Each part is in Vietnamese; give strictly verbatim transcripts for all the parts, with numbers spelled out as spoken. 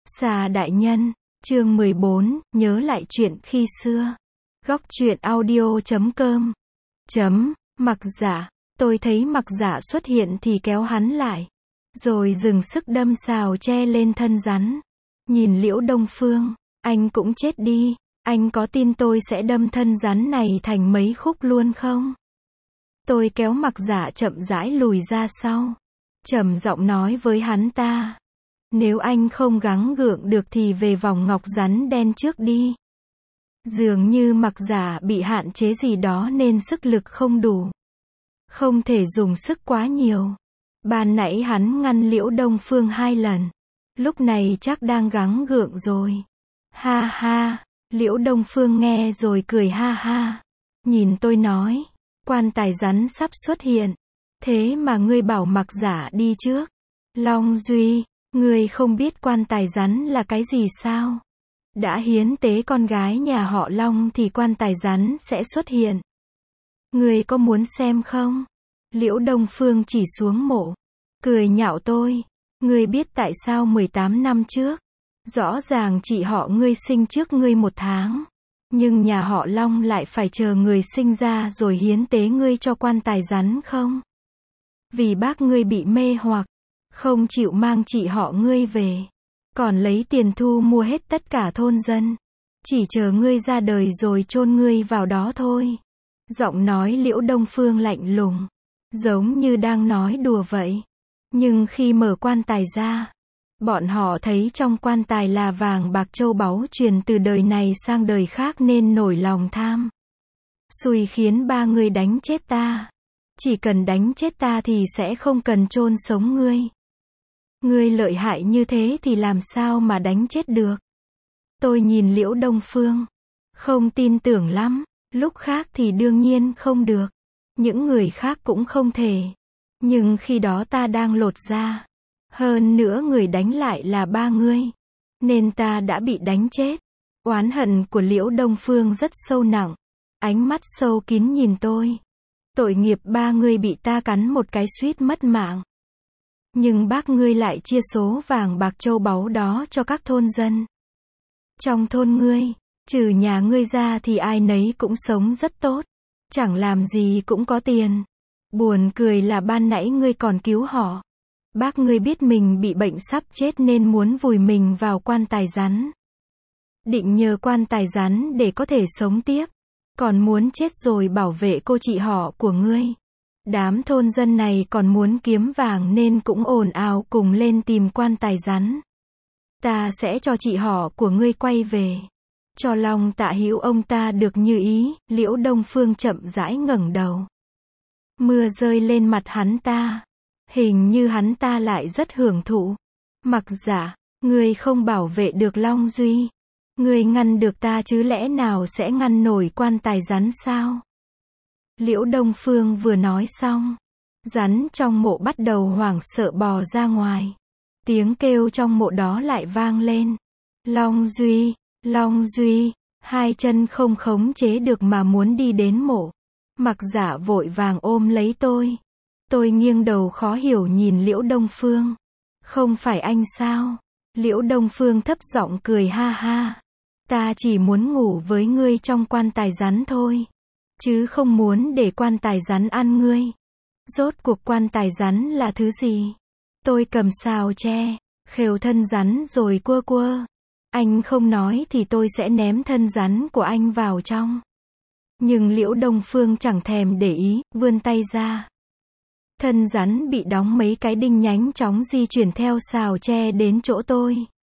Xà đại nhân, chương mười bốn, nhớ lại chuyện khi xưa. Góc truyện audio chấm com. Chấm, Mặc Dạ, tôi thấy Mặc Dạ xuất hiện thì kéo hắn lại. Rồi dừng sức đâm sào tre lên thân rắn. Nhìn Liễu Đông Phương, anh cũng chết đi, anh có tin tôi sẽ đâm thân rắn này thành mấy khúc luôn không? Tôi kéo Mặc Dạ chậm rãi lùi ra sau. Trầm giọng nói với hắn ta. Nếu anh không gắng gượng được thì về vòng ngọc rắn đen trước đi. Dường như Mặc Dạ bị hạn chế gì đó nên sức lực không đủ. Không thể dùng sức quá nhiều. Ban nãy hắn ngăn Liễu Đông Phương hai lần. Lúc này chắc đang gắng gượng rồi. Ha ha, Liễu Đông Phương nghe rồi cười ha ha. Nhìn tôi nói, quan tài rắn sắp xuất hiện. Thế mà ngươi bảo Mặc Dạ đi trước. Long Duy, ngươi không biết quan tài rắn là cái gì sao? Đã hiến tế con gái nhà họ Long thì quan tài rắn sẽ xuất hiện. Ngươi có muốn xem không? Liễu Đông Phương chỉ xuống mộ. Cười nhạo tôi. Ngươi biết tại sao mười tám năm trước? Rõ ràng chị họ ngươi sinh trước ngươi một tháng. Nhưng nhà họ Long lại phải chờ người sinh ra rồi hiến tế ngươi cho quan tài rắn không? Vì bác ngươi bị mê hoặc. Không chịu mang chị họ ngươi về. Còn lấy tiền thu mua hết tất cả thôn dân. Chỉ chờ ngươi ra đời rồi chôn ngươi vào đó thôi. Giọng nói Liễu Đông Phương lạnh lùng. Giống như đang nói đùa vậy. Nhưng khi mở quan tài ra, bọn họ thấy trong quan tài là vàng bạc châu báu truyền từ đời này sang đời khác nên nổi lòng tham. Xui khiến ba người đánh chết ta. Chỉ cần đánh chết ta thì sẽ không cần chôn sống ngươi. Ngươi lợi hại như thế thì làm sao mà đánh chết được? Tôi nhìn Liễu Đông Phương. Không tin tưởng lắm. Lúc khác thì đương nhiên không được. Những người khác cũng không thể. Nhưng khi đó ta đang lột da. Hơn nữa người đánh lại là ba ngươi. Nên ta đã bị đánh chết. Oán hận của Liễu Đông Phương rất sâu nặng. Ánh mắt sâu kín nhìn tôi. Tội nghiệp ba ngươi bị ta cắn một cái suýt mất mạng. Nhưng bác ngươi lại chia số vàng bạc châu báu đó cho các thôn dân. Trong thôn ngươi, trừ nhà ngươi ra thì ai nấy cũng sống rất tốt. Chẳng làm gì cũng có tiền. Buồn cười là ban nãy ngươi còn cứu họ. Bác ngươi biết mình bị bệnh sắp chết nên muốn vùi mình vào quan tài rắn. Định nhờ quan tài rắn để có thể sống tiếp. Còn muốn chết rồi bảo vệ cô chị họ của ngươi. Đám thôn dân này còn muốn kiếm vàng nên cũng ồn ào cùng lên tìm quan tài rắn. Ta sẽ cho chị họ của ngươi quay về. Cho Long Tạ Hữu ông ta được như ý. Liễu Đông Phương chậm rãi ngẩng đầu. Mưa rơi lên mặt hắn ta. Hình như hắn ta lại rất hưởng thụ. Mặc Dạ, ngươi không bảo vệ được Long Duy. Ngươi ngăn được ta chứ lẽ nào sẽ ngăn nổi quan tài rắn sao? Liễu Đông Phương vừa nói xong. Rắn trong mộ bắt đầu hoảng sợ bò ra ngoài. Tiếng kêu trong mộ đó lại vang lên. Long Duy, Long Duy, hai chân không khống chế được mà muốn đi đến mộ. Mặc Dạ vội vàng ôm lấy tôi. Tôi nghiêng đầu khó hiểu nhìn Liễu Đông Phương. Không phải anh sao? Liễu Đông Phương thấp giọng cười ha ha. Ta chỉ muốn ngủ với ngươi trong quan tài rắn thôi. Chứ không muốn để quan tài rắn ăn ngươi. Rốt cuộc quan tài rắn là thứ gì? Tôi cầm sào tre, khều thân rắn rồi quơ quơ. Anh không nói thì tôi sẽ ném thân rắn của anh vào trong. Nhưng Liễu Đông Phương chẳng thèm để ý, vươn tay ra. Thân rắn bị đóng mấy cái đinh nhánh chóng di chuyển theo sào tre đến chỗ tôi.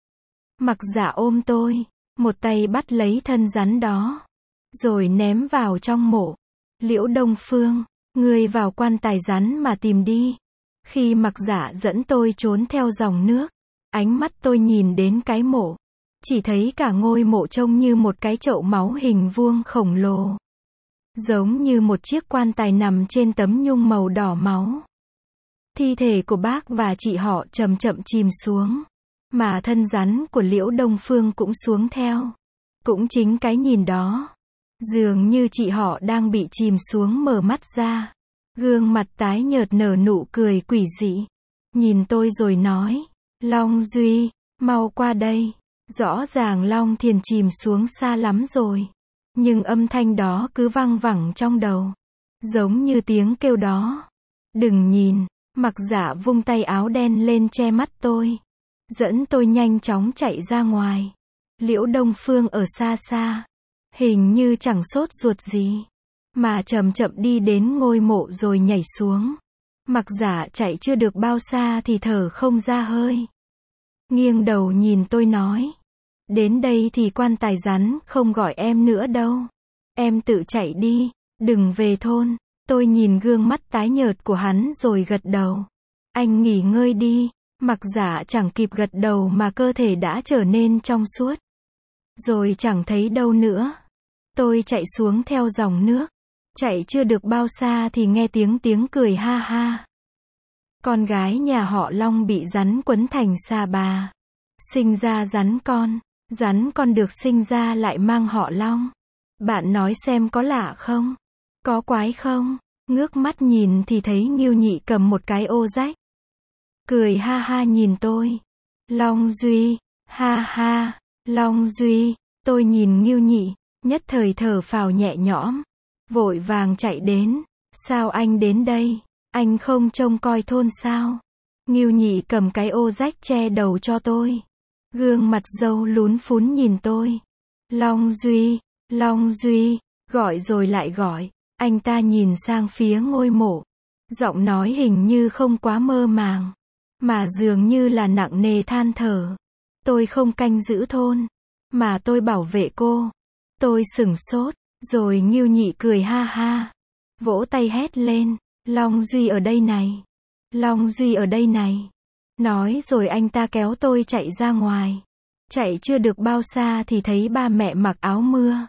Mặc Dạ ôm tôi, một tay bắt lấy thân rắn đó. Rồi ném vào trong mộ. Liễu Đông Phương, ngươi vào quan tài rắn mà tìm đi. Khi Mặc Dạ dẫn tôi trốn theo dòng nước, ánh mắt tôi nhìn đến cái mộ. Chỉ thấy cả ngôi mộ trông như một cái chậu máu hình vuông khổng lồ. Giống như một chiếc quan tài nằm trên tấm nhung màu đỏ máu. Thi thể của bác và chị họ chậm chậm chìm xuống. Mà thân rắn của Liễu Đông Phương cũng xuống theo. Cũng chính cái nhìn đó. Dường như chị họ đang bị chìm xuống mở mắt ra. Gương mặt tái nhợt nở nụ cười quỷ dị. Nhìn tôi rồi nói. Long Duy, mau qua đây. Rõ ràng Long Thiền chìm xuống xa lắm rồi. Nhưng âm thanh đó cứ văng vẳng trong đầu. Giống như tiếng kêu đó. Đừng nhìn. Mặc Dạ vung tay áo đen lên che mắt tôi. Dẫn tôi nhanh chóng chạy ra ngoài. Liễu Đông Phương ở xa xa. Hình như chẳng sốt ruột gì. Mà chậm chậm đi đến ngôi mộ rồi nhảy xuống. Mặc Dạ chạy chưa được bao xa thì thở không ra hơi. Nghiêng đầu nhìn tôi nói. Đến đây thì quan tài rắn không gọi em nữa đâu. Em tự chạy đi, đừng về thôn. Tôi nhìn gương mắt tái nhợt của hắn rồi gật đầu. Anh nghỉ ngơi đi. Mặc Dạ chẳng kịp gật đầu mà cơ thể đã trở nên trong suốt. Rồi chẳng thấy đâu nữa. Tôi chạy xuống theo dòng nước. Chạy chưa được bao xa thì nghe tiếng tiếng cười ha ha. Con gái nhà họ Long bị rắn quấn thành sa bà. Sinh ra rắn con. Rắn con được sinh ra lại mang họ Long. Bạn nói xem có lạ không? Có quái không? Ngước mắt nhìn thì thấy Ngưu Nhị cầm một cái ô rách. Cười ha ha nhìn tôi. Long Duy. Ha ha. Long Duy. Tôi nhìn Ngưu Nhị. Nhất thời thở phào nhẹ nhõm. Vội vàng chạy đến. Sao anh đến đây? Anh không trông coi thôn sao? Ngưu Nhị cầm cái ô rách che đầu cho tôi. Gương mặt râu lún phún nhìn tôi. Long Duy. Long Duy. Gọi rồi lại gọi. Anh ta nhìn sang phía ngôi mộ. Giọng nói hình như không quá mơ màng. Mà dường như là nặng nề than thở. Tôi không canh giữ thôn. Mà tôi bảo vệ cô. Tôi sửng sốt. Rồi Ngưu Nhị cười ha ha. Vỗ tay hét lên. Long Duy ở đây này. Long Duy ở đây này. Nói rồi anh ta kéo tôi chạy ra ngoài. Chạy chưa được bao xa thì thấy ba mẹ mặc áo mưa.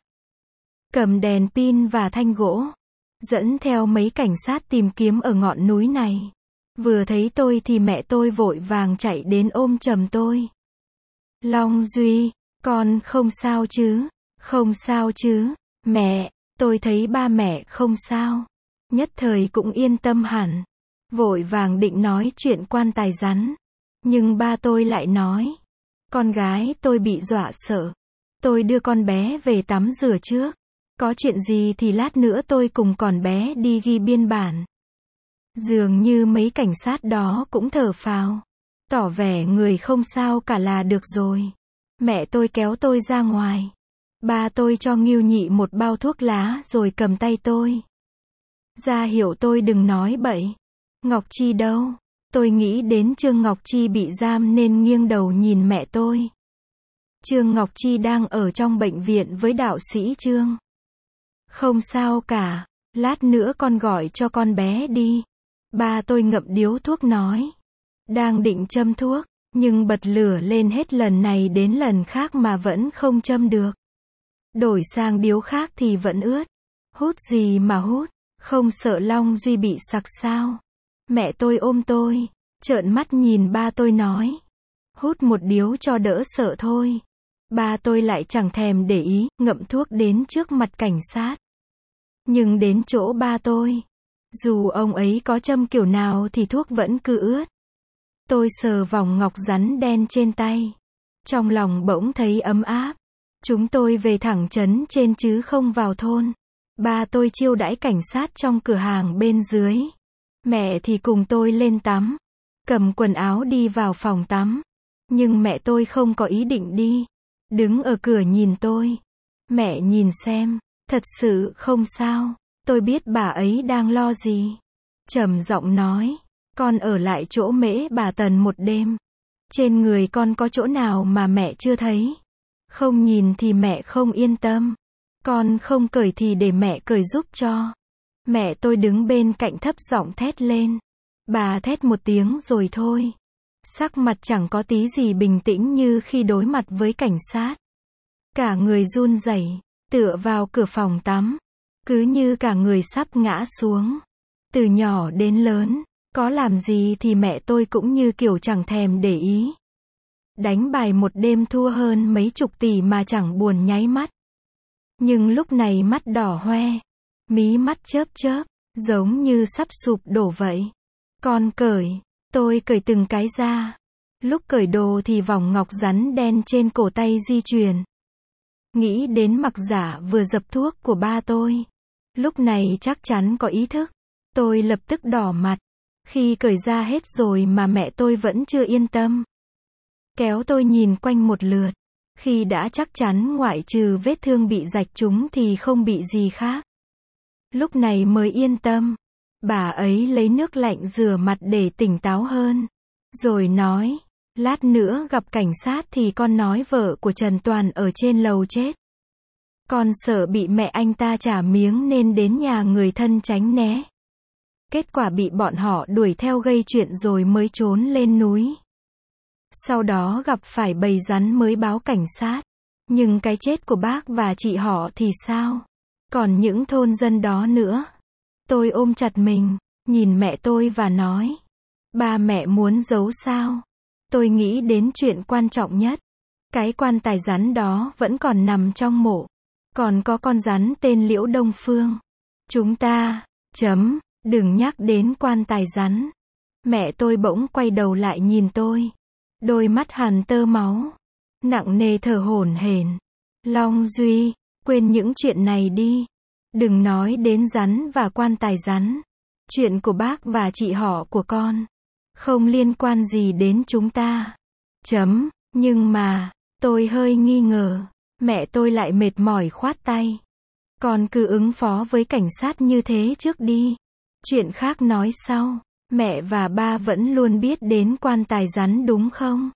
Cầm đèn pin và thanh gỗ. Dẫn theo mấy cảnh sát tìm kiếm ở ngọn núi này. Vừa thấy tôi thì mẹ tôi vội vàng chạy đến ôm chầm tôi. Long Duy, con không sao chứ? Không sao chứ? Mẹ, tôi thấy ba mẹ không sao. Nhất thời cũng yên tâm hẳn. Vội vàng định nói chuyện quan tài rắn. Nhưng ba tôi lại nói. Con gái tôi bị dọa sợ. Tôi đưa con bé về tắm rửa trước. Có chuyện gì thì lát nữa tôi cùng con bé đi ghi biên bản. Dường như mấy cảnh sát đó cũng thở phào. Tỏ vẻ người không sao cả là được rồi. Mẹ tôi kéo tôi ra ngoài. Ba tôi cho Ngưu Nhị một bao thuốc lá rồi cầm tay tôi. Ra hiệu tôi đừng nói bậy. Ngọc Chi đâu? Tôi nghĩ đến Trương Ngọc Chi bị giam nên nghiêng đầu nhìn mẹ tôi. Trương Ngọc Chi đang ở trong bệnh viện với đạo sĩ Trương. Không sao cả. Lát nữa con gọi cho con bé đi. Ba tôi ngậm điếu thuốc nói. Đang định châm thuốc, nhưng bật lửa lên hết lần này đến lần khác mà vẫn không châm được. Đổi sang điếu khác thì vẫn ướt. Hút gì mà hút, không sợ Long Duy bị sặc sao? Mẹ tôi ôm tôi, trợn mắt nhìn ba tôi nói. Hút một điếu cho đỡ sợ thôi. Ba tôi lại chẳng thèm để ý, ngậm thuốc đến trước mặt cảnh sát. Nhưng đến chỗ ba tôi, dù ông ấy có châm kiểu nào thì thuốc vẫn cứ ướt. Tôi sờ vòng ngọc rắn đen trên tay. Trong lòng bỗng thấy ấm áp. Chúng tôi về thẳng trấn trên chứ không vào thôn. Ba tôi chiêu đãi cảnh sát trong cửa hàng bên dưới. Mẹ thì cùng tôi lên tắm. Cầm quần áo đi vào phòng tắm. Nhưng mẹ tôi không có ý định đi. Đứng ở cửa nhìn tôi. Mẹ nhìn xem, thật sự không sao. Tôi biết bà ấy đang lo gì. Trầm giọng nói, con ở lại chỗ Mễ bà Tần một đêm. Trên người con có chỗ nào mà mẹ chưa thấy. Không nhìn thì mẹ không yên tâm. Con không cởi thì để mẹ cởi giúp cho. Mẹ tôi đứng bên cạnh thấp giọng thét lên. Bà thét một tiếng rồi thôi. Sắc mặt chẳng có tí gì bình tĩnh như khi đối mặt với cảnh sát. Cả người run rẩy, tựa vào cửa phòng tắm. Cứ như cả người sắp ngã xuống. Từ nhỏ đến lớn, có làm gì thì mẹ tôi cũng như kiểu chẳng thèm để ý. Đánh bài một đêm thua hơn mấy chục tỷ mà chẳng buồn nháy mắt. Nhưng lúc này mắt đỏ hoe, mí mắt chớp chớp, giống như sắp sụp đổ vậy. Con cởi, tôi cởi từng cái ra. Lúc cởi đồ thì vòng ngọc rắn đen trên cổ tay di chuyển. Nghĩ đến Mặc Giả vừa dập thuốc của ba tôi. Lúc này chắc chắn có ý thức. Tôi lập tức đỏ mặt. Khi cởi ra hết rồi mà mẹ tôi vẫn chưa yên tâm. Kéo tôi nhìn quanh một lượt. Khi đã chắc chắn ngoại trừ vết thương bị rạch trúng thì không bị gì khác. Lúc này mới yên tâm. Bà ấy lấy nước lạnh rửa mặt để tỉnh táo hơn. Rồi nói, lát nữa gặp cảnh sát thì con nói vợ của Trần Toàn ở trên lầu chết. Con sợ bị mẹ anh ta trả miếng nên đến nhà người thân tránh né. Kết quả bị bọn họ đuổi theo gây chuyện rồi mới trốn lên núi. Sau đó gặp phải bầy rắn mới báo cảnh sát. Nhưng cái chết của bác và chị họ thì sao? Còn những thôn dân đó nữa. Tôi ôm chặt mình, nhìn mẹ tôi và nói. Ba mẹ muốn giấu sao? Tôi nghĩ đến chuyện quan trọng nhất. Cái quan tài rắn đó vẫn còn nằm trong mộ. Còn có con rắn tên Liễu Đông Phương. Chúng ta, chấm, đừng nhắc đến quan tài rắn. Mẹ tôi bỗng quay đầu lại nhìn tôi. Đôi mắt hằn tơ máu. Nặng nề thở hổn hển. Long Duy, quên những chuyện này đi. Đừng nói đến rắn và quan tài rắn. Chuyện của bác và chị họ của con. Không liên quan gì đến chúng ta. Chấm, nhưng mà, tôi hơi nghi ngờ. Mẹ tôi lại mệt mỏi khoát tay. Con cứ ứng phó với cảnh sát như thế trước đi. Chuyện khác nói sau. Mẹ và ba vẫn luôn biết đến quan tài rắn đúng không?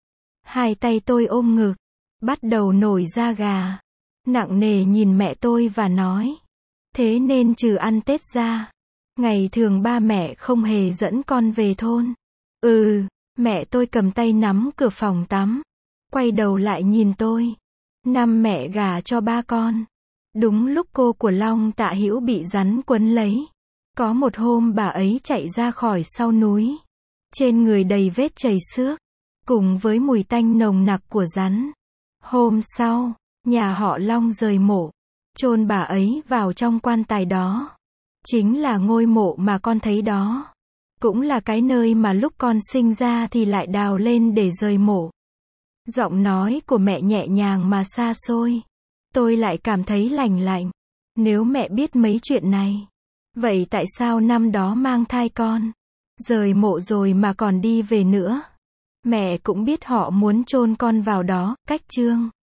Hai tay tôi ôm ngực. Bắt đầu nổi da gà. Nặng nề nhìn mẹ tôi và nói. Thế nên trừ ăn Tết ra. Ngày thường ba mẹ không hề dẫn con về thôn. Ừ, mẹ tôi cầm tay nắm cửa phòng tắm. Quay đầu lại nhìn tôi. Năm mẹ gả cho ba con. Đúng lúc cô của Long Tạ Hữu bị rắn quấn lấy. Có một hôm bà ấy chạy ra khỏi sau núi. Trên người đầy vết chảy xước. Cùng với mùi tanh nồng nặc của rắn. Hôm sau, nhà họ Long rời mộ. Chôn bà ấy vào trong quan tài đó. Chính là ngôi mộ mà con thấy đó. Cũng là cái nơi mà lúc con sinh ra thì lại đào lên để rời mộ. Giọng nói của mẹ nhẹ nhàng mà xa xôi. Tôi lại cảm thấy lành lạnh. Nếu mẹ biết mấy chuyện này. Vậy tại sao năm đó mang thai con? Rời mộ rồi mà còn đi về nữa. Mẹ cũng biết họ muốn chôn con vào đó, cách chương.